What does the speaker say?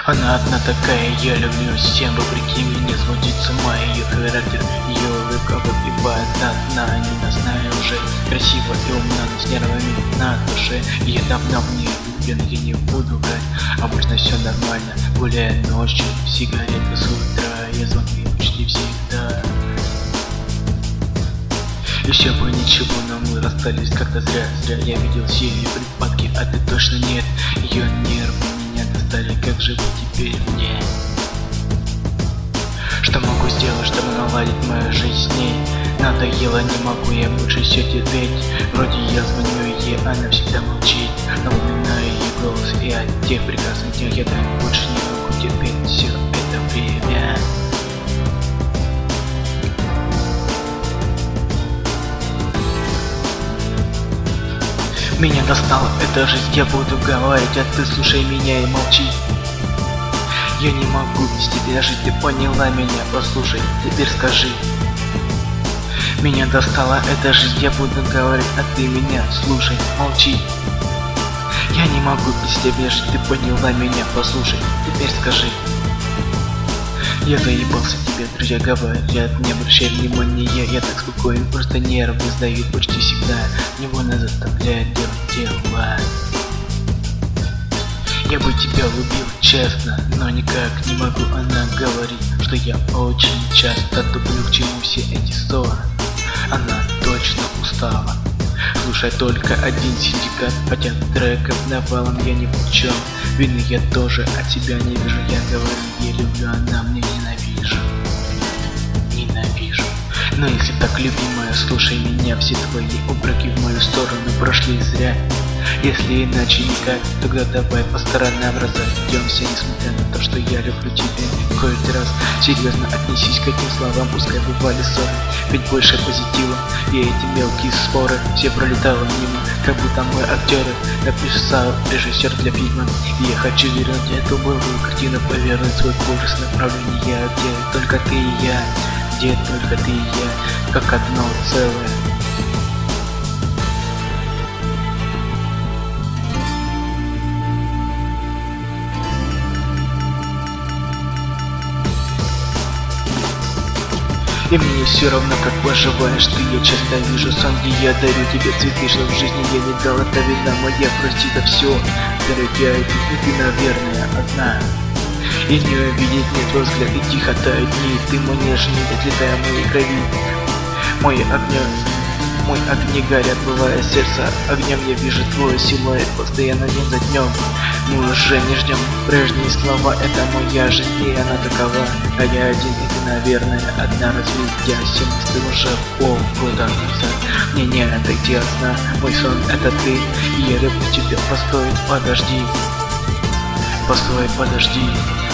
Она одна такая, я люблю всем, вопреки мне звучит с ума ее характер. Ее улыбка выпивает до дна, не знаю уже. Красиво и умна, но с нервами на душе. И я давно в нее влюблен, я не буду врать. Обычно все нормально, гуляя ночью, сигареты с утра, я звоню почти всегда. Еще бы ничего, но мы расстались как-то зря. Я видел все ее припадки, а ты точно нет. Ее нервы меня достали, как же теперь мне? Что могу сделать, чтобы наладить мою жизнь с ней? Надоело, не могу я больше все терпеть. Вроде я звоню ей, она всегда молчит. Но упоминаю ее голос, и от тех прекрасных дней я так больше не могу терпеть все это время. Меня достала эта жизнь, я буду говорить, а ты слушай меня и молчи. Я не могу без тебя жить, ты поняла меня, послушай, теперь скажи. Меня достала эта жизнь, я буду говорить, а ты меня слушай, молчи. Я не могу без тебя жить, ты поняла меня, послушай, теперь скажи. Я заебался тебе, друзья говорят, не обращай внимания, я так спокоен, просто нервы сдают почти всегда, невольно заставляет делать дела. Я бы тебя любил честно, но никак не могу, она говорит, что я очень часто туплю, к чему все эти ссоры. Она точно устала, слушай только один синдикат, хотя треков навалом я ни в чем. Вины я тоже от тебя не вижу, я говорю, я люблю, она мне ненавижу. Но если так, любимая, слушай меня, все твои упреки в мою сторону прошли зря. Если иначе никак, тогда давай по сторонам разойдемся, несмотря на то, что я люблю тебя. Какой-то раз серьезно отнесись к этим словам, пускай бывали ссоры, ведь больше позитива. И эти мелкие споры все пролетало мимо, как будто мы актеры, написал режиссер для фильма. И я хочу вернуть эту былую картину, повернуть свой курс направления, где только ты и я, где только ты и я, как одно целое. И мне все равно, как поживаешь ты, я часто вижу сон, где я дарю тебе цветы, что в жизни я не дал, это вина моя, прости за все, дорогая, ты, наверное, одна. И не увидеть мне твой взгляд, и тихо тают дни, ты мой нежный, отлетая в моей крови. Мой огни горят, бывая сердце огнем, я вижу твой силуэт постоянно день за днем. Мы уже не ждем прежние слова, это моя жизнь, и она такова. А я один, и ты, наверное, одна, разве я ты уже полгода назад. Мне не отойти от сна, мой сон это ты, и я люблю тебя, постой, подожди. Постой, подожди.